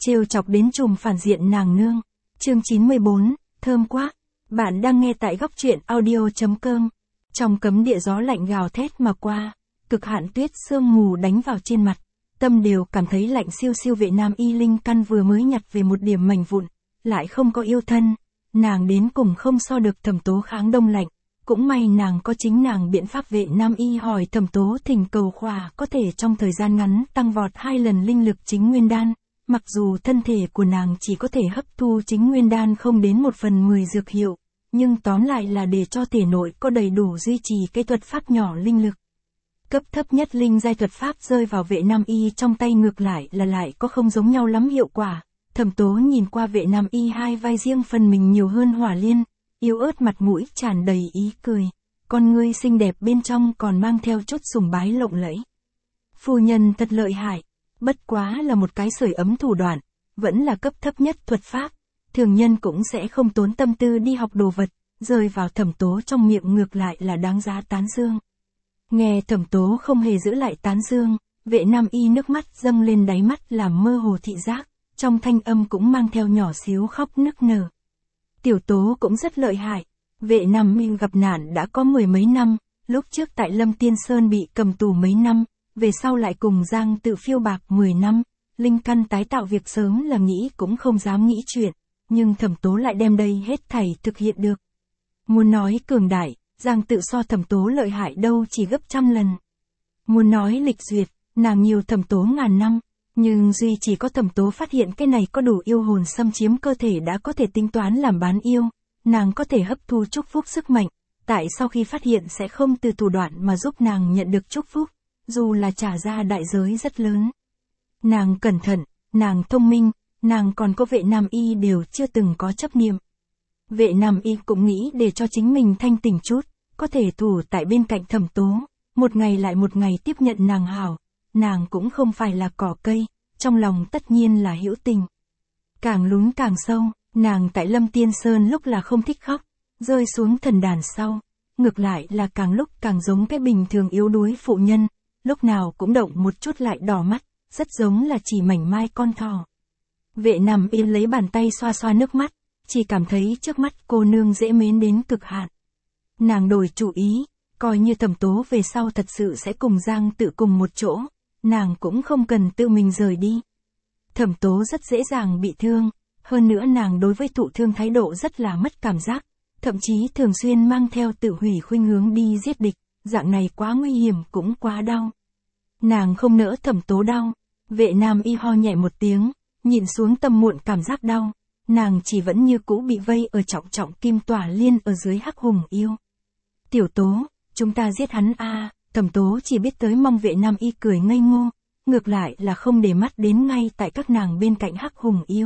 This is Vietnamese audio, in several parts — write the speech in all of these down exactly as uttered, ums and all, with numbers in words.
trêu chọc đến trùm phản diện nàng nương. Chương chín mươi bốn, thơm quá. Bạn đang nghe tại góc truyện audio.com. Trong cấm địa gió lạnh gào thét mà qua, cực hạn tuyết sương mù đánh vào trên mặt. Tâm đều cảm thấy lạnh siêu siêu. Vệ Nam Y Linh căn vừa mới nhặt về một điểm mảnh vụn, lại không có yêu thân. Nàng đến cùng không so được Thẩm Tố kháng đông lạnh. Cũng may nàng có chính nàng biện pháp. Vệ Nam Y hỏi Thẩm Tố thỉnh cầu khỏa có thể trong thời gian ngắn tăng vọt hai lần linh lực chính nguyên đan. Mặc dù thân thể của nàng chỉ có thể hấp thu chính nguyên đan không đến một phần mười dược hiệu, nhưng tóm lại là để cho thể nội có đầy đủ duy trì cái thuật pháp nhỏ linh lực. Cấp thấp nhất linh giai thuật pháp rơi vào Vệ Nam Y trong tay ngược lại là lại có không giống nhau lắm hiệu quả. Thẩm Tố nhìn qua Vệ Nam Y hai vai riêng phần mình nhiều hơn hỏa liên, yếu ớt mặt mũi tràn đầy ý cười, con ngươi xinh đẹp bên trong còn mang theo chút sùng bái lộng lẫy. Phu nhân thật lợi hại, bất quá là một cái sưởi ấm thủ đoạn, vẫn là cấp thấp nhất thuật pháp, thường nhân cũng sẽ không tốn tâm tư đi học đồ vật, rơi vào Thẩm Tố trong miệng ngược lại là đáng giá tán dương. Nghe Thẩm Tố không hề giữ lại tán dương, Vệ Nam Y nước mắt dâng lên đáy mắt làm mơ hồ thị giác, trong thanh âm cũng mang theo nhỏ xíu khóc nức nở. Tiểu Tố cũng rất lợi hại, Vệ Nam Y gặp nạn đã có mười mấy năm, lúc trước tại Lâm Tiên Sơn bị cầm tù mấy năm, về sau lại cùng Giang Tự phiêu bạc mười năm, linh căn tái tạo việc sớm là nghĩ cũng không dám nghĩ chuyện, nhưng Thẩm Tố lại đem đây hết thảy thực hiện được. Muốn nói cường đại, Giang Tự so Thẩm Tố lợi hại đâu chỉ gấp trăm lần. Muốn nói lịch duyệt, nàng nhiều Thẩm Tố ngàn năm, nhưng duy chỉ có Thẩm Tố phát hiện cái này có đủ yêu hồn xâm chiếm cơ thể đã có thể tính toán làm bán yêu, nàng có thể hấp thu chúc phúc sức mạnh, tại sau khi phát hiện sẽ không từ thủ đoạn mà giúp nàng nhận được chúc phúc, dù là trả ra đại giới rất lớn. Nàng cẩn thận, nàng thông minh, nàng còn có Vệ Nam Y đều chưa từng có chấp niệm. Vệ Nam Y cũng nghĩ để cho chính mình thanh tỉnh chút, có thể thủ tại bên cạnh Thẩm Tố, một ngày lại một ngày tiếp nhận nàng hảo, nàng cũng không phải là cỏ cây, trong lòng tất nhiên là hữu tình. Càng lún càng sâu, nàng tại Lâm Tiên Sơn lúc là không thích khóc, rơi xuống thần đàn sau, ngược lại là càng lúc càng giống cái bình thường yếu đuối phụ nhân, lúc nào cũng động một chút lại đỏ mắt, rất giống là chỉ mảnh mai con thỏ. Vệ Nam Y lấy bàn tay xoa xoa nước mắt, chỉ cảm thấy trước mắt cô nương dễ mến đến cực hạn. Nàng đổi chủ ý, coi như Thẩm Tố về sau thật sự sẽ cùng Giang Tự cùng một chỗ, nàng cũng không cần tự mình rời đi. Thẩm Tố rất dễ dàng bị thương, hơn nữa nàng đối với thụ thương thái độ rất là mất cảm giác, thậm chí thường xuyên mang theo tự hủy khuynh hướng đi giết địch, dạng này quá nguy hiểm cũng quá đau. Nàng không nỡ Thẩm Tố đau, Vệ Nam Y ho nhẹ một tiếng, nhìn xuống tâm muộn cảm giác đau, nàng chỉ vẫn như cũ bị vây ở trọng trọng kim tỏa liên ở dưới hắc hùng yêu. Tiểu Tố, chúng ta giết hắn a. À, Thẩm Tố chỉ biết tới mong Vệ Nam Y cười ngây ngô, ngược lại là không để mắt đến ngay tại các nàng bên cạnh hắc hùng yêu.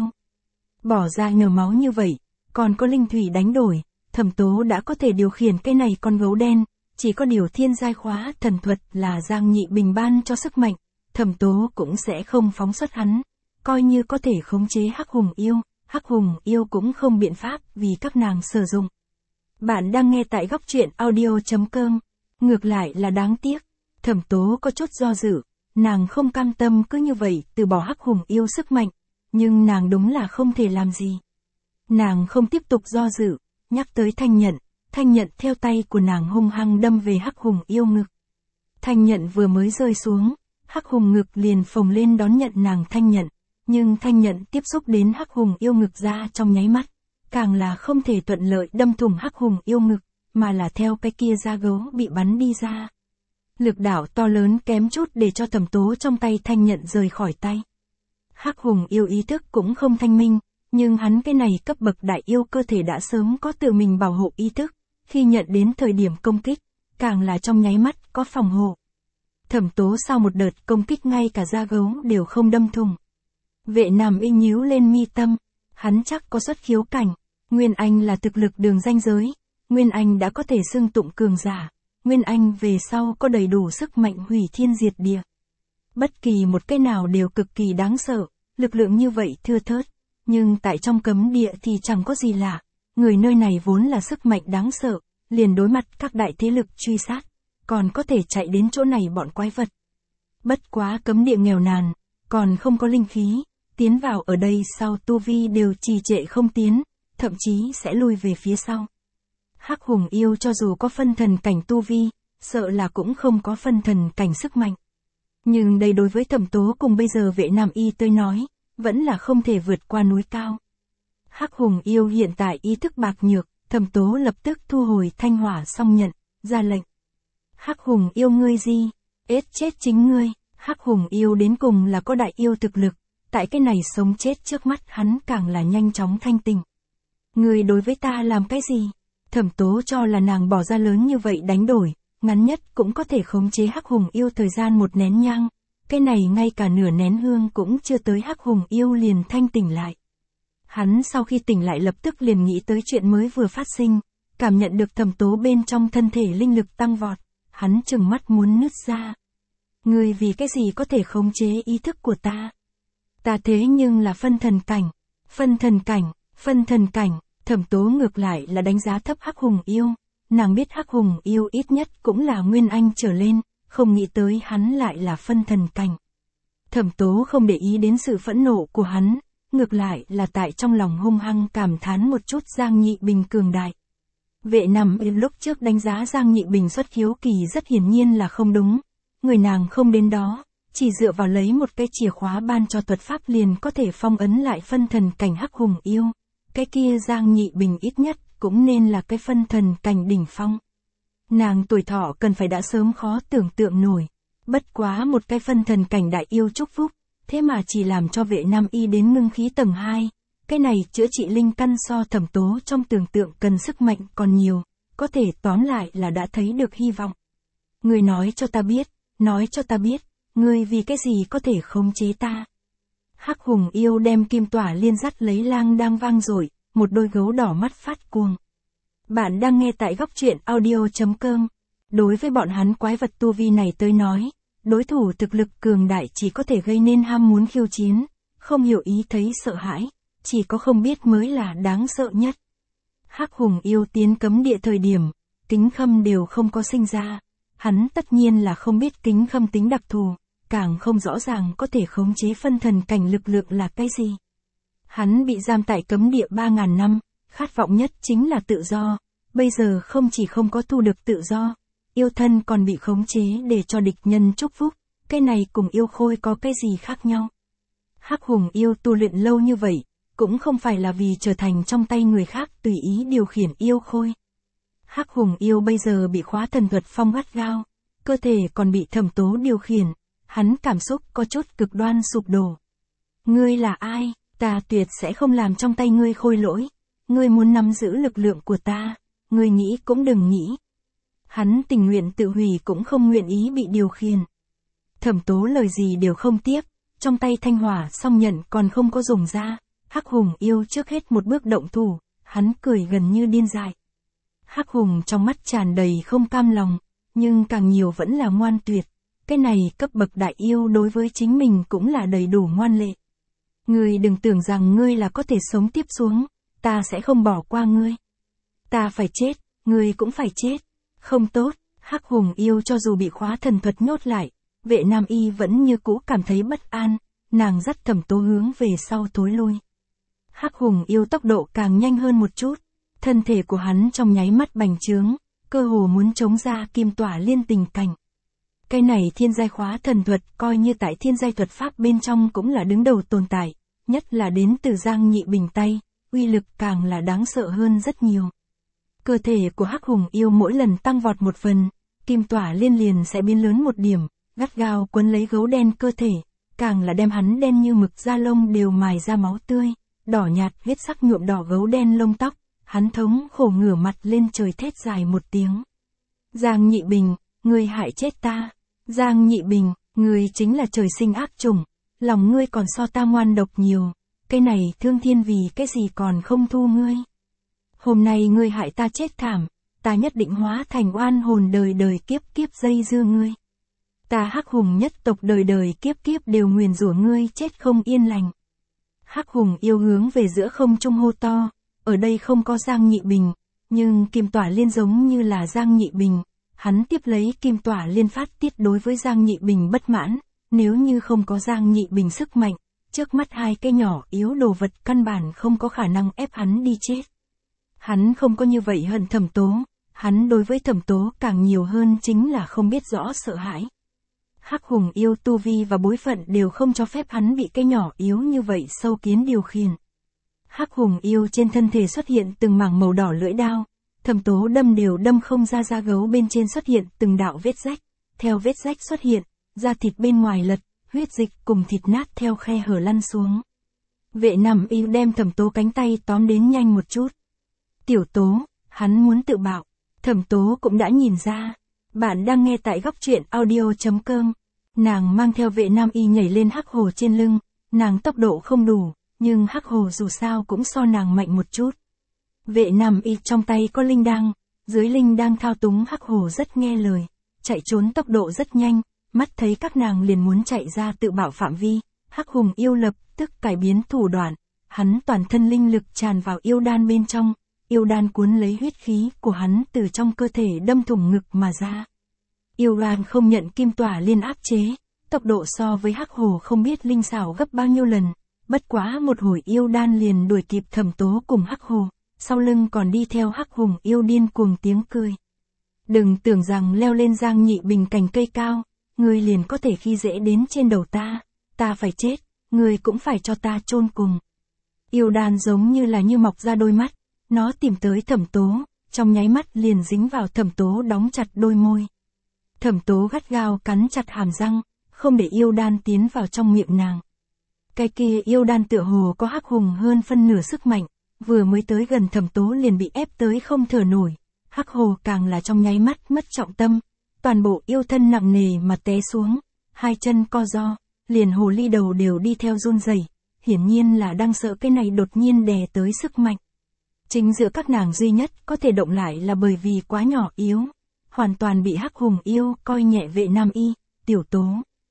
Bỏ ra nhờ máu như vậy, còn có linh thủy đánh đổi, Thẩm Tố đã có thể điều khiển cái này con gấu đen, chỉ có điều thiên giai khóa thần thuật là Giang Nhị Bình ban cho sức mạnh, Thẩm Tố cũng sẽ không phóng xuất hắn, coi như có thể khống chế hắc hùng yêu, hắc hùng yêu cũng không biện pháp vì các nàng sử dụng. Bạn đang nghe tại góc truyện audio.com, ngược lại là đáng tiếc, Thẩm Tố có chút do dự, nàng không cam tâm cứ như vậy từ bỏ hắc hùng yêu sức mạnh, nhưng nàng đúng là không thể làm gì. Nàng không tiếp tục do dự, nhắc tới thanh nhận, thanh nhận theo tay của nàng hung hăng đâm về hắc hùng yêu ngực. Thanh nhận vừa mới rơi xuống, hắc hùng ngực liền phồng lên đón nhận nàng thanh nhận, nhưng thanh nhận tiếp xúc đến hắc hùng yêu ngực ra trong nháy mắt, càng là không thể thuận lợi đâm thủng hắc hùng yêu ngực, mà là theo cái kia da gấu bị bắn đi ra. Lực đảo to lớn kém chút để cho Thẩm Tố trong tay thanh nhận rời khỏi tay. Hắc hùng yêu ý thức cũng không thanh minh, nhưng hắn cái này cấp bậc đại yêu cơ thể đã sớm có tự mình bảo hộ ý thức, khi nhận đến thời điểm công kích, càng là trong nháy mắt có phòng hộ. Thẩm Tố sau một đợt công kích ngay cả da gấu đều không đâm thủng. Vệ Nam Y nhíu lên mi tâm, hắn chắc có xuất khiếu cảnh, Nguyên Anh là thực lực đường ranh giới, Nguyên Anh đã có thể xưng tụng cường giả, Nguyên Anh về sau có đầy đủ sức mạnh hủy thiên diệt địa. Bất kỳ một cái nào đều cực kỳ đáng sợ, lực lượng như vậy thưa thớt, nhưng tại trong cấm địa thì chẳng có gì lạ, người nơi này vốn là sức mạnh đáng sợ, liền đối mặt các đại thế lực truy sát, còn có thể chạy đến chỗ này bọn quái vật. Bất quá cấm địa nghèo nàn, còn không có linh khí, tiến vào ở đây sau tu vi đều trì trệ không tiến, thậm chí sẽ lui về phía sau. Hắc Hùng Yêu cho dù có phân thần cảnh tu vi, sợ là cũng không có phân thần cảnh sức mạnh. Nhưng đây đối với Thẩm Tố cùng bây giờ Vệ Nam Y tới nói, vẫn là không thể vượt qua núi cao. Hắc Hùng Yêu hiện tại ý thức bạc nhược, Thẩm Tố lập tức thu hồi thanh hỏa song nhận, ra lệnh. Hắc Hùng Yêu ngươi gì? Ết chết chính ngươi. Hắc Hùng Yêu đến cùng là có đại yêu thực lực, tại cái này sống chết trước mắt hắn càng là nhanh chóng thanh tỉnh. Ngươi đối với ta làm cái gì? Thẩm Tố cho là nàng bỏ ra lớn như vậy đánh đổi, ngắn nhất cũng có thể khống chế Hắc Hùng Yêu thời gian một nén nhang, cái này ngay cả nửa nén hương cũng chưa tới Hắc Hùng Yêu liền thanh tỉnh lại. Hắn sau khi tỉnh lại lập tức liền nghĩ tới chuyện mới vừa phát sinh, cảm nhận được Thẩm Tố bên trong thân thể linh lực tăng vọt, hắn trừng mắt muốn nứt ra. Ngươi vì cái gì có thể khống chế ý thức của ta? Ta thế nhưng là phân thần cảnh, phân thần cảnh, phân thần cảnh. Thẩm Tố ngược lại là đánh giá thấp Hắc Hùng Yêu, nàng biết Hắc Hùng Yêu ít nhất cũng là Nguyên Anh trở lên, không nghĩ tới hắn lại là phân thần cảnh. Thẩm Tố không để ý đến sự phẫn nộ của hắn, ngược lại là tại trong lòng hung hăng cảm thán một chút Giang Nhị Bình cường đại. Vệ Nam Y lúc trước đánh giá Giang Nhị Bình xuất khiếu kỳ rất hiển nhiên là không đúng, người nàng không đến đó, chỉ dựa vào lấy một cái chìa khóa ban cho thuật pháp liền có thể phong ấn lại phân thần cảnh Hắc Hùng Yêu. Cái kia Giang Nhị Bình ít nhất cũng nên là cái phân thần cảnh đỉnh phong. Nàng tuổi thọ cần phải đã sớm khó tưởng tượng nổi. Bất quá một cái phân thần cảnh đại yêu chúc phúc, thế mà chỉ làm cho Vệ Nam Y đến ngưng khí tầng hai. Cái này chữa trị linh căn so Thẩm Tố trong tưởng tượng cần sức mạnh còn nhiều, có thể tóm lại là đã thấy được hy vọng. Ngươi nói cho ta biết, nói cho ta biết, ngươi vì cái gì có thể khống chế ta? Hắc Hùng Yêu đem kim tỏa liên dắt lấy lang đang vang dội, một đôi gấu đỏ mắt phát cuồng. Bạn đang nghe tại góc truyện audio chấm com. Đối với bọn hắn quái vật tu vi này tới nói, đối thủ thực lực cường đại chỉ có thể gây nên ham muốn khiêu chiến, không hiểu ý thấy sợ hãi, chỉ có không biết mới là đáng sợ nhất. Hắc Hùng Yêu tiến cấm địa thời điểm, Kính Khâm đều không có sinh ra, hắn tất nhiên là không biết Kính Khâm tính đặc thù, càng không rõ ràng có thể khống chế phân thần cảnh lực lượng là cái gì. Hắn bị giam tại cấm địa ba ngàn năm, khát vọng nhất chính là tự do, bây giờ không chỉ không có thu được tự do, yêu thân còn bị khống chế để cho địch nhân chúc phúc, cái này cùng yêu khôi có cái gì khác nhau. Hắc Hùng Yêu tu luyện lâu như vậy, cũng không phải là vì trở thành trong tay người khác tùy ý điều khiển yêu khôi. Hắc Hùng Yêu bây giờ bị khóa thần thuật phong gắt gao, cơ thể còn bị Thẩm Tố điều khiển, hắn cảm xúc có chút cực đoan sụp đổ. Ngươi là ai? Ta tuyệt sẽ không làm trong tay ngươi khôi lỗi. Ngươi muốn nắm giữ lực lượng của ta, ngươi nghĩ cũng đừng nghĩ. Hắn tình nguyện tự hủy cũng không nguyện ý bị điều khiển. Thẩm Tố lời gì đều không tiếp, trong tay thanh hỏa song nhận còn không có dùng ra. Hắc Hùng Yêu trước hết một bước động thủ, hắn cười gần như điên dại. Hắc Hùng trong mắt tràn đầy không cam lòng, nhưng càng nhiều vẫn là ngoan tuyệt. Cái này cấp bậc đại yêu đối với chính mình cũng là đầy đủ ngoan lệ. Ngươi đừng tưởng rằng ngươi là có thể sống tiếp xuống, ta sẽ không bỏ qua ngươi. Ta phải chết, ngươi cũng phải chết. Không tốt, Hắc Hùng Yêu cho dù bị khóa thần thuật nhốt lại, Vệ Nam Y vẫn như cũ cảm thấy bất an, nàng dắt Thẩm Tố hướng về sau thối lui. Hắc Hùng Yêu tốc độ càng nhanh hơn một chút, thân thể của hắn trong nháy mắt bành trướng, cơ hồ muốn chống ra kim tỏa liên tình cảnh. Cái này thiên giai khóa thần thuật coi như tại thiên giai thuật pháp bên trong cũng là đứng đầu tồn tại, nhất là đến từ Giang Nhị Bình tay, uy lực càng là đáng sợ hơn rất nhiều. Cơ thể của Hắc Hùng Yêu mỗi lần tăng vọt một phần, kim tỏa liên liền sẽ biến lớn một điểm, gắt gao quấn lấy gấu đen cơ thể, càng là đem hắn đen như mực da lông đều mài ra máu tươi, đỏ nhạt huyết sắc nhuộm đỏ gấu đen lông tóc, hắn thống khổ ngửa mặt lên trời thét dài một tiếng. Giang Nhị Bình, ngươi hại chết ta. Giang Nhị Bình, ngươi chính là trời sinh ác chủng, lòng ngươi còn so ta ngoan độc nhiều, cái này thương thiên vì cái gì còn không thu ngươi. Hôm nay ngươi hại ta chết thảm, ta nhất định hóa thành oan hồn đời đời kiếp kiếp dây dưa ngươi. Ta Hắc Hùng nhất tộc đời đời kiếp kiếp đều nguyền rủa ngươi chết không yên lành. Hắc Hùng Yêu hướng về giữa không trung hô to, ở đây không có Giang Nhị Bình, nhưng kim tỏa liên giống như là Giang Nhị Bình. Hắn tiếp lấy kim tỏa liên phát tiết đối với Giang Nhị Bình bất mãn, nếu như không có Giang Nhị Bình sức mạnh, Trước mắt hai cái nhỏ yếu đồ vật căn bản không có khả năng ép hắn đi chết. Hắn không có như vậy hận Thẩm Tố, hắn đối với Thẩm Tố càng nhiều hơn chính là không biết rõ sợ hãi. Hắc hùng yêu tu vi và bối phận đều không cho phép hắn bị cái nhỏ yếu như vậy sâu kiến điều khiển. Hắc hùng yêu trên thân thể xuất hiện từng mảng màu đỏ lưỡi đao, Thẩm Tố đâm đều đâm không ra, da gấu bên trên xuất hiện từng đạo vết rách, theo vết rách xuất hiện, da thịt bên ngoài lật, huyết dịch cùng thịt nát theo khe hở lăn xuống. Vệ Nam Y đem Thẩm Tố cánh tay tóm đến nhanh một chút. Tiểu Tố, hắn muốn tự bạo. Thẩm Tố cũng đã nhìn ra. Bạn đang nghe tại góc truyện audio chấm com. Nàng mang theo Vệ Nam Y nhảy lên hắc hồ trên lưng, nàng tốc độ không đủ, nhưng hắc hồ dù sao cũng so nàng mạnh một chút. Vệ Nam Y trong tay có linh đăng, dưới linh đăng thao túng hắc hồ rất nghe lời, chạy trốn tốc độ rất nhanh, mắt thấy các nàng liền muốn chạy ra tự bảo phạm vi, hắc hùng yêu lập tức cải biến thủ đoạn, hắn toàn thân linh lực tràn vào yêu đan bên trong, yêu đan cuốn lấy huyết khí của hắn từ trong cơ thể đâm thủng ngực mà ra. Yêu đan không nhận kim tỏa liên áp chế, tốc độ so với hắc hồ không biết linh xảo gấp bao nhiêu lần, bất quá một hồi yêu đan liền đuổi kịp Thẩm Tố cùng hắc hồ, sau lưng còn đi theo hắc hùng yêu điên cuồng tiếng cười. Đừng tưởng rằng leo lên Giang Nhị Bình cành cây cao, ngươi liền có thể khi dễ đến trên đầu ta, ta phải chết, ngươi cũng phải cho ta chôn cùng. Yêu đan giống như là như mọc ra đôi mắt, nó tìm tới Thẩm Tố, trong nháy mắt liền dính vào Thẩm Tố đóng chặt đôi môi. Thẩm Tố gắt gao cắn chặt hàm răng, không để yêu đan tiến vào trong miệng nàng. Cái kia yêu đan tựa hồ có hắc hùng hơn phân nửa sức mạnh, vừa mới tới gần Thẩm Tố liền bị ép tới không thở nổi, hắc hồ càng là trong nháy mắt mất trọng tâm, toàn bộ yêu thân nặng nề mà té xuống, hai chân co ro, liền hồ ly đầu đều đi theo run rẩy, hiển nhiên là đang sợ cái này đột nhiên đè tới sức mạnh. Chính giữa các nàng duy nhất có thể động lại là bởi vì quá nhỏ yếu, hoàn toàn bị hắc hùng yêu coi nhẹ Vệ Nam Y, Tiểu Tố.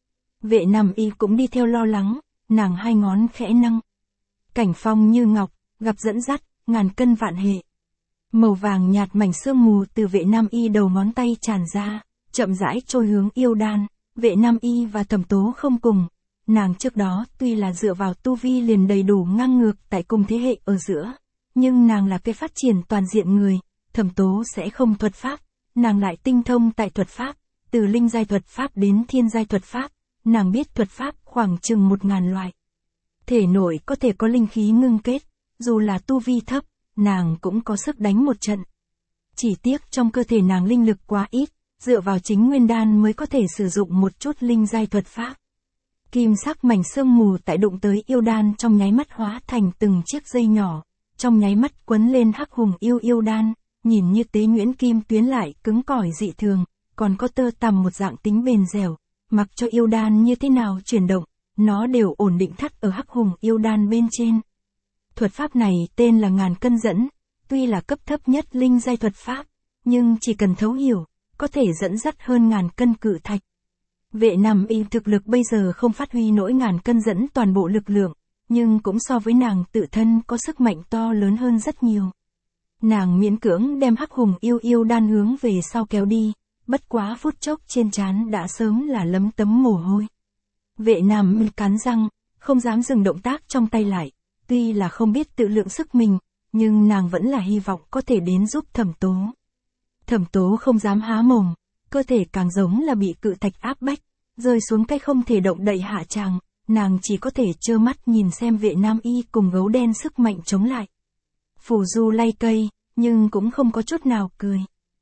Vệ Nam Y cũng đi theo lo lắng, nàng hai ngón khẽ nâng. Cảnh phong như ngọc, gặp dẫn dắt, ngàn cân vạn hệ. Màu vàng nhạt mảnh sương mù từ Vệ Nam Y đầu ngón tay tràn ra, chậm rãi trôi hướng yêu đan. Vệ Nam Y và Thẩm Tố không cùng. Nàng trước đó tuy là dựa vào tu vi liền đầy đủ ngang ngược tại cùng thế hệ ở giữa, nhưng nàng là cái phát triển toàn diện người, Thẩm Tố sẽ không thuật pháp, nàng lại tinh thông tại thuật pháp, từ linh giai thuật pháp đến thiên giai thuật pháp, nàng biết thuật pháp khoảng chừng một ngàn loại. Thể nội có thể có linh khí ngưng kết, dù là tu vi thấp, nàng cũng có sức đánh một trận. Chỉ tiếc trong cơ thể nàng linh lực quá ít, dựa vào chính nguyên đan mới có thể sử dụng một chút linh giai thuật pháp. Kim sắc mảnh sương mù tại đụng tới yêu đan trong nháy mắt hóa thành từng chiếc dây nhỏ, trong nháy mắt quấn lên hắc hùng yêu yêu đan, nhìn như tế nhuyễn kim tuyến lại cứng cỏi dị thường, còn có tơ tằm một dạng tính bền dẻo, mặc cho yêu đan như thế nào chuyển động, nó đều ổn định thắt ở hắc hùng yêu đan bên trên. Thuật pháp này tên là ngàn cân dẫn, tuy là cấp thấp nhất linh giai thuật pháp, nhưng chỉ cần thấu hiểu, có thể dẫn dắt hơn ngàn cân cự thạch. Vệ Nam Y thực lực bây giờ không phát huy nổi ngàn cân dẫn toàn bộ lực lượng, nhưng cũng so với nàng tự thân có sức mạnh to lớn hơn rất nhiều. Nàng miễn cưỡng đem hắc hùng yêu yêu đan hướng về sau kéo đi, bất quá phút chốc trên trán đã sớm là lấm tấm mồ hôi. Vệ Nam Y cắn răng, không dám dừng động tác trong tay lại, tuy là không biết tự lượng sức mình, nhưng nàng vẫn là hy vọng có thể đến giúp Thẩm Tố. Thẩm Tố không dám há mồm, cơ thể càng giống là bị cự thạch áp bách, rơi xuống cái không thể động đậy hạ tràng, nàng chỉ có thể trơ mắt nhìn xem Vệ Nam Y cùng gấu đen sức mạnh chống lại. Phù du lay cây, nhưng cũng không có chút nào cười.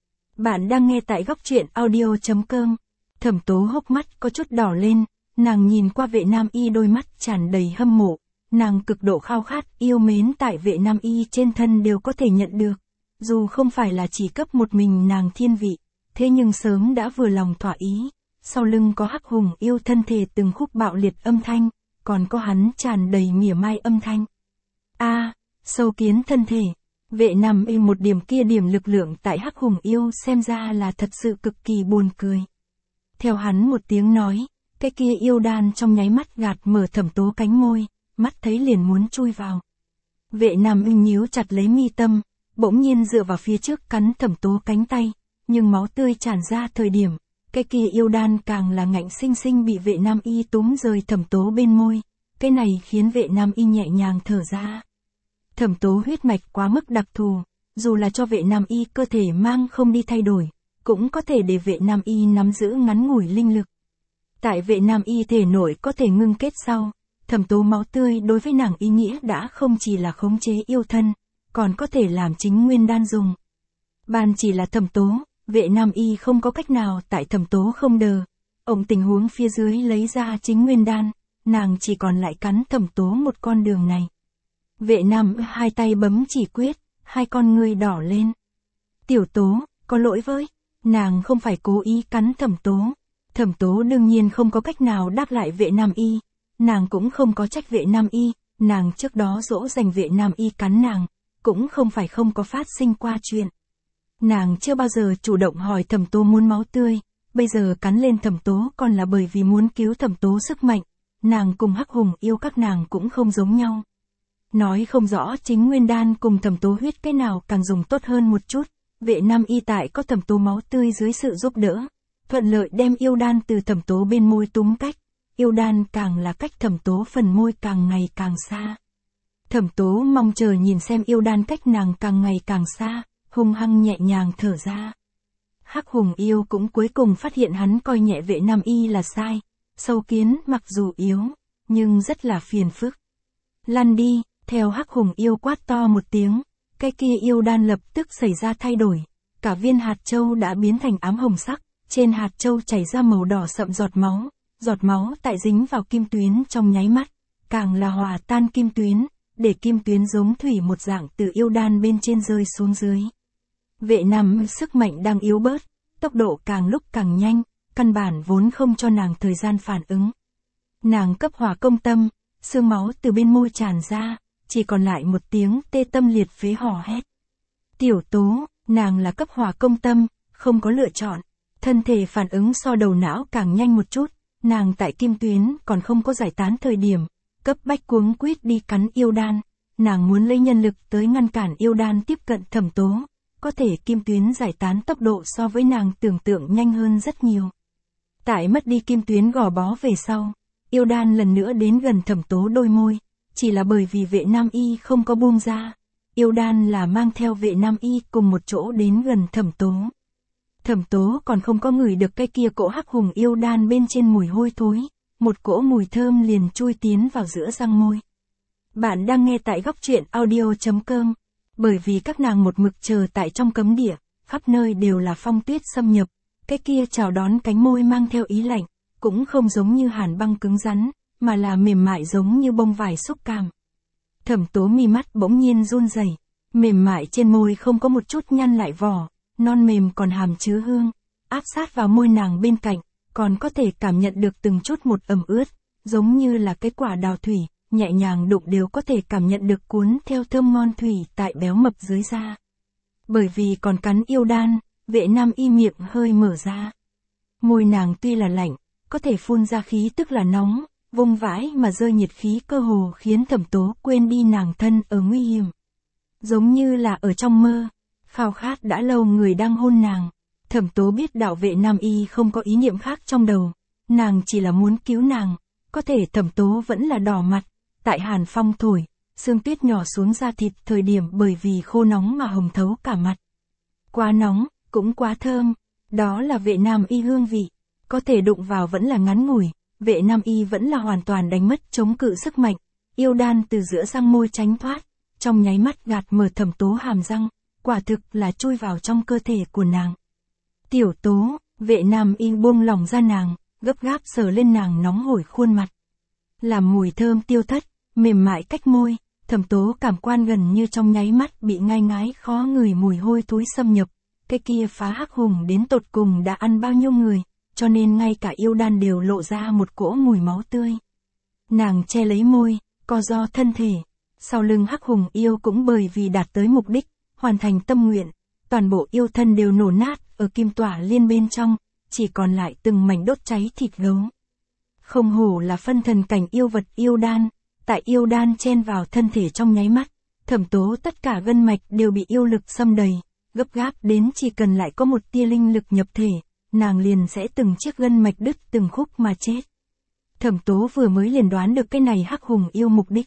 Bạn đang nghe tại góc truyện audio chấm com. Thẩm Tố hốc mắt có chút đỏ lên, nàng nhìn qua Vệ Nam Y đôi mắt tràn đầy hâm mộ, nàng cực độ khao khát yêu mến tại Vệ Nam Y trên thân đều có thể nhận được. Dù không phải là chỉ cấp một mình nàng thiên vị, thế nhưng sớm đã vừa lòng thỏa ý, sau lưng có hắc hùng yêu thân thể từng khúc bạo liệt âm thanh, còn có hắn tràn đầy mỉa mai âm thanh. A, à, sâu kiến thân thể, Vệ Nam Y một điểm kia điểm lực lượng tại hắc hùng yêu xem ra là thật sự cực kỳ buồn cười. Theo hắn một tiếng nói, cái kia yêu đan trong nháy mắt gạt mở Thẩm Tố cánh môi, mắt thấy liền muốn chui vào. Vệ Nam Y nhíu chặt lấy mi tâm, bỗng nhiên dựa vào phía trước cắn Thẩm Tố cánh tay, nhưng máu tươi tràn ra thời điểm, cái kia yêu đan càng là ngạnh sinh sinh bị Vệ Nam Y túm rời Thẩm Tố bên môi. Cái này khiến vệ nam y nhẹ nhàng thở ra. Thẩm tố huyết mạch quá mức đặc thù, dù là cho vệ nam y cơ thể mang không đi thay đổi, cũng có thể để vệ nam y nắm giữ ngắn ngủi linh lực. Tại vệ nam y thể nội có thể ngưng kết sau, thẩm tố máu tươi đối với nàng ý nghĩa đã không chỉ là khống chế yêu thân, còn có thể làm chính nguyên đan dùng. Ban chỉ là thẩm tố, vệ nam y không có cách nào tại thẩm tố không đờ. Ông tình huống phía dưới lấy ra chính nguyên đan, nàng chỉ còn lại cắn thẩm tố một con đường này. Vệ nam hai tay bấm chỉ quyết, hai con ngươi đỏ lên. Tiểu tố, có lỗi với, nàng không phải cố ý cắn thẩm tố. Thẩm tố đương nhiên không có cách nào đáp lại vệ nam y, nàng cũng không có trách vệ nam y, nàng trước đó dỗ dành vệ nam y cắn nàng, cũng không phải không có phát sinh qua chuyện. Nàng chưa bao giờ chủ động hỏi thẩm tố muốn máu tươi, bây giờ cắn lên thẩm tố còn là bởi vì muốn cứu thẩm tố sức mạnh, nàng cùng hắc hùng yêu các nàng cũng không giống nhau. Nói không rõ chính nguyên đan cùng thẩm tố huyết cái nào càng dùng tốt hơn một chút, vệ nam y tại có thẩm tố máu tươi dưới sự giúp đỡ, thuận lợi đem yêu đan từ thẩm tố bên môi túm cách, yêu đan càng là cách thẩm tố phần môi càng ngày càng xa. Thẩm tố mong chờ nhìn xem yêu đan cách nàng càng ngày càng xa, hung hăng nhẹ nhàng thở ra. Hắc hùng yêu cũng cuối cùng phát hiện hắn coi nhẹ vệ nam y là sai, sâu kiến mặc dù yếu, nhưng rất là phiền phức. Lăn đi, theo hắc hùng yêu quát to một tiếng, cái kia yêu đan lập tức xảy ra thay đổi, cả viên hạt châu đã biến thành ám hồng sắc, trên hạt châu chảy ra màu đỏ sậm giọt máu, giọt máu tại dính vào kim tuyến trong nháy mắt, càng là hòa tan kim tuyến, để kim tuyến giống thủy một dạng từ yêu đan bên trên rơi xuống dưới. Vệ nam sức mạnh đang yếu bớt, tốc độ càng lúc càng nhanh, căn bản vốn không cho nàng thời gian phản ứng. Nàng cấp hỏa công tâm, xương máu từ bên môi tràn ra, chỉ còn lại một tiếng tê tâm liệt phế hò hét. Tiểu tố, nàng là cấp hỏa công tâm, không có lựa chọn, thân thể phản ứng so đầu não càng nhanh một chút, nàng tại kim tuyến còn không có giải tán thời điểm, cấp bách cuống quýt đi cắn yêu đan, nàng muốn lấy nhân lực tới ngăn cản yêu đan tiếp cận thẩm tố, có thể kim tuyến giải tán tốc độ so với nàng tưởng tượng nhanh hơn rất nhiều. Tại mất đi kim tuyến gò bó về sau, yêu đan lần nữa đến gần thẩm tố đôi môi, chỉ là bởi vì vệ nam y không có buông ra, yêu đan là mang theo vệ nam y cùng một chỗ đến gần thẩm tố. Thẩm tố còn không có ngửi được cái kia cỗ hắc hùng yêu đan bên trên mùi hôi thối, một cỗ mùi thơm liền chui tiến vào giữa răng môi. Bạn đang nghe tại góc truyện audio chấm com, bởi vì các nàng một mực chờ tại trong cấm địa, khắp nơi đều là phong tuyết xâm nhập, cái kia chào đón cánh môi mang theo ý lạnh, cũng không giống như hàn băng cứng rắn, mà là mềm mại giống như bông vải xúc cảm. Thẩm tố mi mắt bỗng nhiên run rẩy, mềm mại trên môi không có một chút nhăn lại vỏ, non mềm còn hàm chứa hương, áp sát vào môi nàng bên cạnh, còn có thể cảm nhận được từng chút một ẩm ướt, giống như là cái quả đào thủy, nhẹ nhàng đụng đều có thể cảm nhận được cuốn theo thơm ngon thủy tại béo mập dưới da. Bởi vì còn cắn yêu đan, vệ nam y miệng hơi mở ra. Môi nàng tuy là lạnh, có thể phun ra khí tức là nóng, vung vãi mà rơi nhiệt khí cơ hồ khiến thẩm tố quên đi nàng thân ở nguy hiểm. Giống như là ở trong mơ, khao khát đã lâu người đang hôn nàng. Thẩm tố biết đạo vệ nam y không có ý niệm khác trong đầu, nàng chỉ là muốn cứu nàng, có thể thẩm tố vẫn là đỏ mặt, tại hàn phong thổi, sương tuyết nhỏ xuống da thịt thời điểm bởi vì khô nóng mà hồng thấu cả mặt. Quá nóng, cũng quá thơm, đó là vệ nam y hương vị, có thể đụng vào vẫn là ngắn ngủi, vệ nam y vẫn là hoàn toàn đánh mất chống cự sức mạnh, yêu đan từ giữa răng môi tránh thoát, trong nháy mắt gạt mở thẩm tố hàm răng, quả thực là chui vào trong cơ thể của nàng. Tiểu tố, vệ nam y buông lỏng ra nàng, gấp gáp sờ lên nàng nóng hổi khuôn mặt. Làm mùi thơm tiêu thất, mềm mại cách môi, thẩm tố cảm quan gần như trong nháy mắt bị ngai ngái khó ngửi mùi hôi thối xâm nhập, cái kia phá hắc hùng đến tột cùng đã ăn bao nhiêu người, cho nên ngay cả yêu đan đều lộ ra một cỗ mùi máu tươi. Nàng che lấy môi, co do thân thể, sau lưng hắc hùng yêu cũng bởi vì đạt tới mục đích, hoàn thành tâm nguyện, toàn bộ yêu thân đều nổ nát ở kim tỏa liên bên trong, chỉ còn lại từng mảnh đốt cháy thịt gấu. Không hổ là phân thần cảnh yêu vật yêu đan, tại yêu đan chen vào thân thể trong nháy mắt, thẩm tố tất cả gân mạch đều bị yêu lực xâm đầy, gấp gáp đến chỉ cần lại có một tia linh lực nhập thể, nàng liền sẽ từng chiếc gân mạch đứt từng khúc mà chết. Thẩm Tố vừa mới liền đoán được cái này Hắc Hùng yêu mục đích.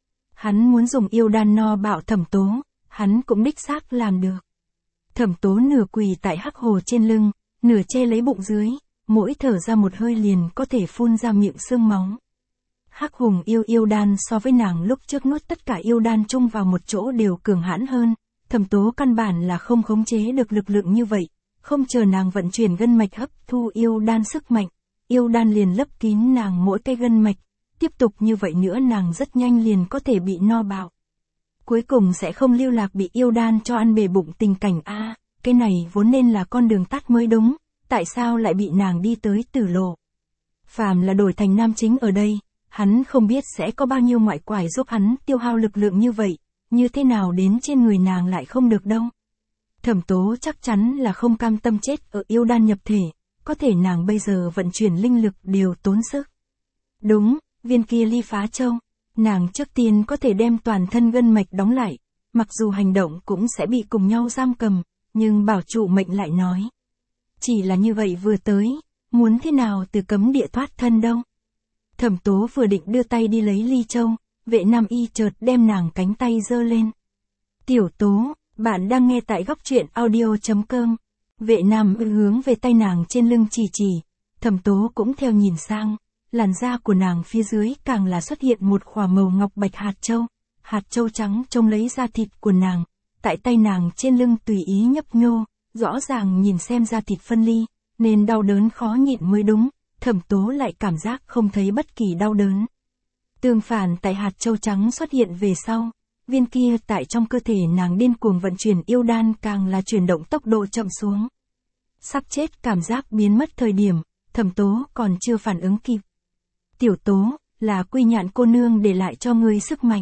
Hắn muốn dùng yêu đan no bạo Thẩm Tố, hắn cũng đích xác làm được. Thẩm Tố nửa quỳ tại Hắc Hồ trên lưng, nửa che lấy bụng dưới, mỗi thở ra một hơi liền có thể phun ra miệng sương máu. Hắc Hùng yêu yêu đan so với nàng lúc trước nuốt tất cả yêu đan chung vào một chỗ đều cường hãn hơn, Thẩm Tố căn bản là không khống chế được lực lượng như vậy, không chờ nàng vận chuyển gân mạch hấp thu yêu đan sức mạnh, yêu đan liền lấp kín nàng mỗi cây gân mạch, tiếp tục như vậy nữa nàng rất nhanh liền có thể bị no bạo. Cuối cùng sẽ không lưu lạc bị yêu đan cho ăn bể bụng tình cảnh a, cái này vốn nên là con đường tắt mới đúng, tại sao lại bị nàng đi tới tử lộ. Phàm là đổi thành nam chính ở đây, hắn không biết sẽ có bao nhiêu ngoại quải giúp hắn tiêu hao lực lượng như vậy, như thế nào đến trên người nàng lại không được đâu. Thẩm Tố chắc chắn là không cam tâm chết ở yêu đan nhập thể, có thể nàng bây giờ vận chuyển linh lực đều tốn sức. Đúng, viên kia ly phá châu, nàng trước tiên có thể đem toàn thân gân mạch đóng lại, mặc dù hành động cũng sẽ bị cùng nhau giam cầm, nhưng bảo trụ mệnh lại nói. Chỉ là như vậy vừa tới, muốn thế nào từ cấm địa thoát thân đâu. Thẩm Tố vừa định đưa tay đi lấy ly châu, Vệ Nam Y chợt đem nàng cánh tay giơ lên. Tiểu Tố, bạn đang nghe tại góc truyện audio chấm com. Vệ Nam Y hướng về tay nàng trên lưng chỉ chỉ, Thẩm Tố cũng theo nhìn sang, làn da của nàng phía dưới càng là xuất hiện một khỏa màu ngọc bạch hạt châu, hạt châu trắng trông lấy da thịt của nàng, tại tay nàng trên lưng tùy ý nhấp nhô, rõ ràng nhìn xem da thịt phân ly, nên đau đớn khó nhịn mới đúng, Thẩm Tố lại cảm giác không thấy bất kỳ đau đớn. Tương phản tại hạt châu trắng xuất hiện về sau, viên kia tại trong cơ thể nàng điên cuồng vận chuyển yêu đan càng là chuyển động tốc độ chậm xuống. Sắp chết cảm giác biến mất thời điểm, Thẩm Tố còn chưa phản ứng kịp. Tiểu Tố, là Quy Nhạn cô nương để lại cho ngươi sức mạnh.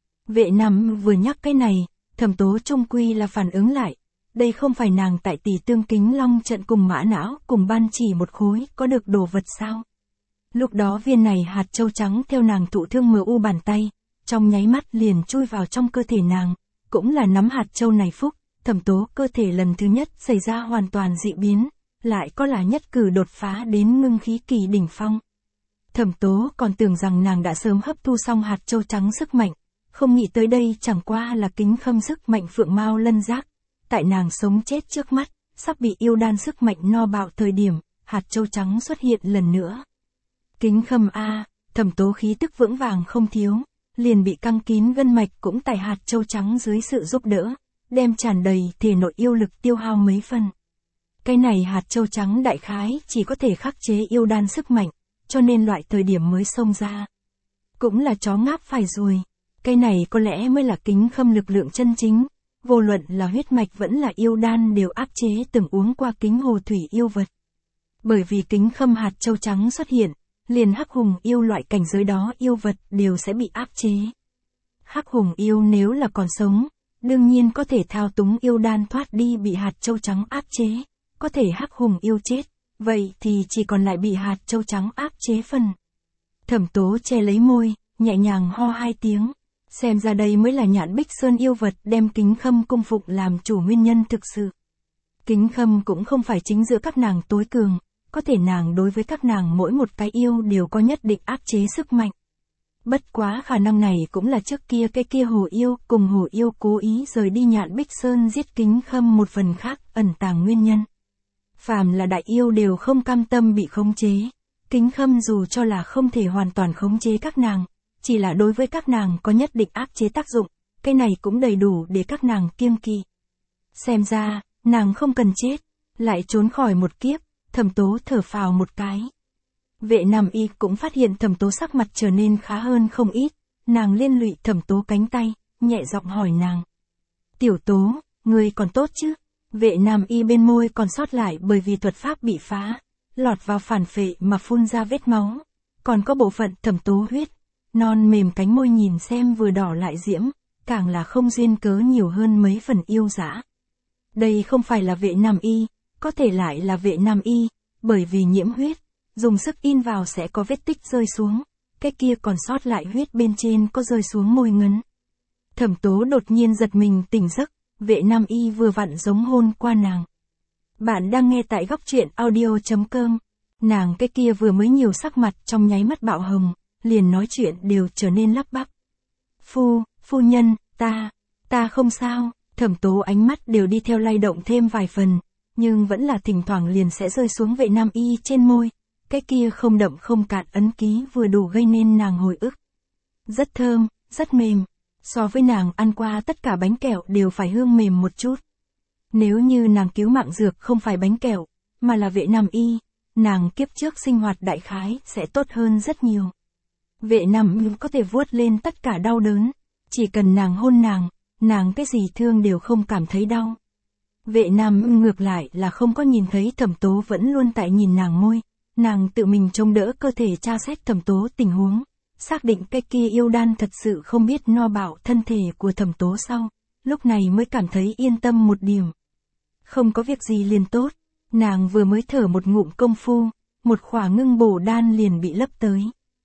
Vệ Nam vừa nhắc cái này, Thẩm Tố trung quy là phản ứng lại. Đây không phải nàng tại Tỷ Tương Kính Long trận cùng Mã Não cùng ban chỉ một khối có được đồ vật sao? Lúc đó viên này hạt châu trắng theo nàng thụ thương mờ u bàn tay, trong nháy mắt liền chui vào trong cơ thể nàng, cũng là nắm hạt châu này phúc, Thẩm Tố cơ thể lần thứ nhất xảy ra hoàn toàn dị biến, lại có là nhất cử đột phá đến ngưng khí kỳ đỉnh phong. Thẩm Tố còn tưởng rằng nàng đã sớm hấp thu xong hạt châu trắng sức mạnh, không nghĩ tới đây chẳng qua là kính khâm sức mạnh phượng mao lân giác. Tại nàng sống chết trước mắt, sắp bị yêu đan sức mạnh no bạo thời điểm, hạt châu trắng xuất hiện lần nữa. Kính khâm a, Thẩm Tố khí tức vững vàng không thiếu, liền bị căng kín gân mạch cũng tại hạt châu trắng dưới sự giúp đỡ, đem tràn đầy thể nội yêu lực tiêu hao mấy phần. Cái này hạt châu trắng đại khái chỉ có thể khắc chế yêu đan sức mạnh, cho nên loại thời điểm mới xông ra. Cũng là chó ngáp phải rồi, cái này có lẽ mới là kính khâm lực lượng chân chính. Vô luận là huyết mạch vẫn là yêu đan đều áp chế từng uống qua kính hồ thủy yêu vật. Bởi vì kính khâm hạt châu trắng xuất hiện, liền Hắc Hùng yêu loại cảnh giới đó yêu vật đều sẽ bị áp chế. Hắc Hùng yêu nếu là còn sống, đương nhiên có thể thao túng yêu đan thoát đi bị hạt châu trắng áp chế, có thể Hắc Hùng yêu chết, vậy thì chỉ còn lại bị hạt châu trắng áp chế phần. Thẩm Tố che lấy môi, nhẹ nhàng ho hai tiếng. Xem ra đây mới là Nhạn Bích Sơn yêu vật đem kính khâm cung phục làm chủ nguyên nhân thực sự. Kính khâm cũng không phải chính giữa các nàng tối cường, có thể nàng đối với các nàng mỗi một cái yêu đều có nhất định áp chế sức mạnh. Bất quá khả năng này cũng là trước kia cái kia hồ yêu cùng hồ yêu cố ý rời đi Nhạn Bích Sơn giết kính khâm một phần khác ẩn tàng nguyên nhân. Phàm là đại yêu đều không cam tâm bị khống chế, kính khâm dù cho là không thể hoàn toàn khống chế các nàng, chỉ là đối với các nàng có nhất định áp chế tác dụng, cái này cũng đầy đủ để các nàng kiêng kỵ. Xem ra, nàng không cần chết, lại trốn khỏi một kiếp, Thẩm Tố thở phào một cái. Vệ Nam Y cũng phát hiện Thẩm Tố sắc mặt trở nên khá hơn không ít, nàng liên lụy Thẩm Tố cánh tay, nhẹ giọng hỏi nàng. Tiểu Tố, ngươi còn tốt chứ? Vệ Nam Y bên môi còn sót lại bởi vì thuật pháp bị phá, lọt vào phản phệ mà phun ra vết máu, còn có bộ phận Thẩm Tố huyết. Non mềm cánh môi nhìn xem vừa đỏ lại diễm, càng là không duyên cớ nhiều hơn mấy phần yêu dã. Đây không phải là Vệ Nam Y, có thể lại là Vệ Nam Y, bởi vì nhiễm huyết, dùng sức in vào sẽ có vết tích rơi xuống, cái kia còn sót lại huyết bên trên có rơi xuống môi ngấn. Thẩm Tố đột nhiên giật mình tỉnh giấc, Vệ Nam Y vừa vặn giống hôn qua nàng. Bạn đang nghe tại góc truyện audio chấm com. Nàng cái kia vừa mới nhiều sắc mặt trong nháy mắt bạo hồng, liền nói chuyện đều trở nên lắp bắp. Phu, phu nhân, ta, ta không sao, Thẩm Tố ánh mắt đều đi theo lay động thêm vài phần, nhưng vẫn là thỉnh thoảng liền sẽ rơi xuống Vệ Nam Y trên môi, cái kia không đậm không cạn ấn ký vừa đủ gây nên nàng hồi ức. Rất thơm, rất mềm, so với nàng ăn qua tất cả bánh kẹo đều phải hương mềm một chút. Nếu như nàng cứu mạng dược không phải bánh kẹo, mà là Vệ Nam Y, nàng kiếp trước sinh hoạt đại khái sẽ tốt hơn rất nhiều. Vệ Nam Y có thể vuốt lên tất cả đau đớn, chỉ cần nàng hôn nàng, nàng cái gì thương đều không cảm thấy đau. Vệ Nam Y ngược lại là không có nhìn thấy Thẩm Tố vẫn luôn tại nhìn nàng môi, nàng tự mình chống đỡ cơ thể tra xét Thẩm Tố tình huống, xác định cái kia yêu đan thật sự không biết no bạo thân thể của Thẩm Tố sau, lúc này mới cảm thấy yên tâm một điểm. Không có việc gì liền tốt, nàng vừa mới thở một ngụm công phu, một khỏa ngưng bổ đan liền bị lấp tới.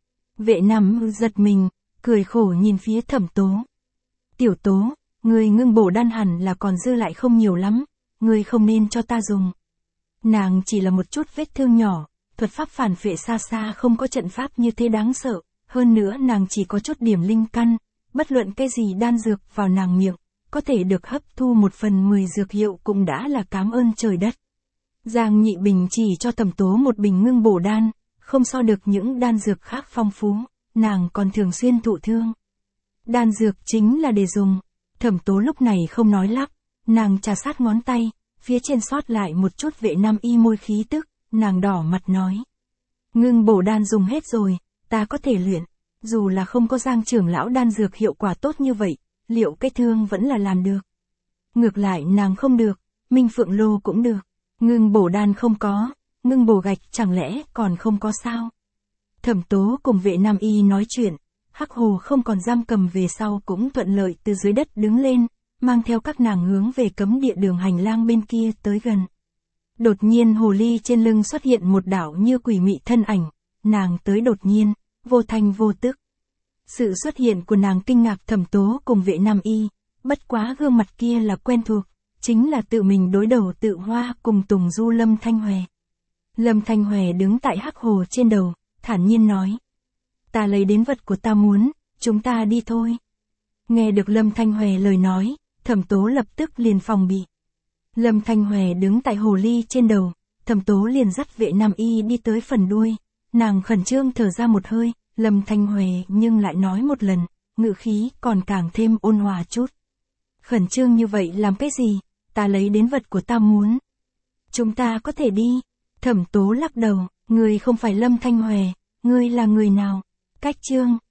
Vệ Nam Y giật mình, cười khổ nhìn phía Thẩm Tố. Tiểu Tố, người ngưng bổ đan hẳn là còn dư lại không nhiều lắm, người không nên cho ta dùng. Nàng chỉ là một chút vết thương nhỏ, thuật pháp phản phệ xa xa không có trận pháp như thế đáng sợ, hơn nữa nàng chỉ có chút điểm linh căn, bất luận cái gì đan dược vào nàng miệng, có thể được hấp thu một phần mười dược hiệu cũng đã là cảm ơn trời đất. Giang Nhị Bình chỉ cho Thẩm Tố một bình ngưng bổ đan, không so được những đan dược khác phong phú, nàng còn thường xuyên thụ thương. Đan dược chính là để dùng, Thẩm Tố lúc này không nói lắp, nàng trà sát ngón tay, phía trên sót lại một chút Vệ Nam Y môi khí tức, nàng đỏ mặt nói. Ngưng bổ đan dùng hết rồi, ta có thể luyện, dù là không có Giang trưởng lão đan dược hiệu quả tốt như vậy, liệu cái thương vẫn là làm được. Ngược lại nàng không được, Minh Phượng Lô cũng được, ngưng bổ đan không có, ngưng bổ gạch chẳng lẽ còn không có sao. Thẩm Tố cùng Vệ Nam Y nói chuyện, Hắc Hồ không còn giam cầm về sau cũng thuận lợi từ dưới đất đứng lên, mang theo các nàng hướng về cấm địa đường hành lang bên kia tới gần. Đột nhiên hồ ly trên lưng xuất hiện một đảo như quỷ mị thân ảnh, nàng tới đột nhiên, vô thanh vô tức. Sự xuất hiện của nàng kinh ngạc Thẩm Tố cùng Vệ Nam Y, bất quá gương mặt kia là quen thuộc, chính là tự mình đối đầu Tự Hoa cùng Tùng Du Lâm Thanh Hòe. Lâm Thanh Hòe đứng tại Hắc Hồ trên đầu, thản nhiên nói. Ta lấy đến vật của ta muốn, chúng ta đi thôi. Nghe được Lâm Thanh Hòe lời nói, Thẩm Tố lập tức liền phòng bị. Lâm Thanh Hòe đứng tại hồ ly trên đầu, Thẩm Tố liền dắt Vệ Nam Y đi tới phần đuôi, nàng khẩn trương thở ra một hơi, Lâm Thanh Hòe nhưng lại nói một lần, ngữ khí còn càng thêm ôn hòa chút. Khẩn trương như vậy làm cái gì, ta lấy đến vật của ta muốn. Chúng ta có thể đi. Thẩm Tố lắc đầu, ngươi không phải Lâm Thanh Hòe, ngươi là người nào? Cách chương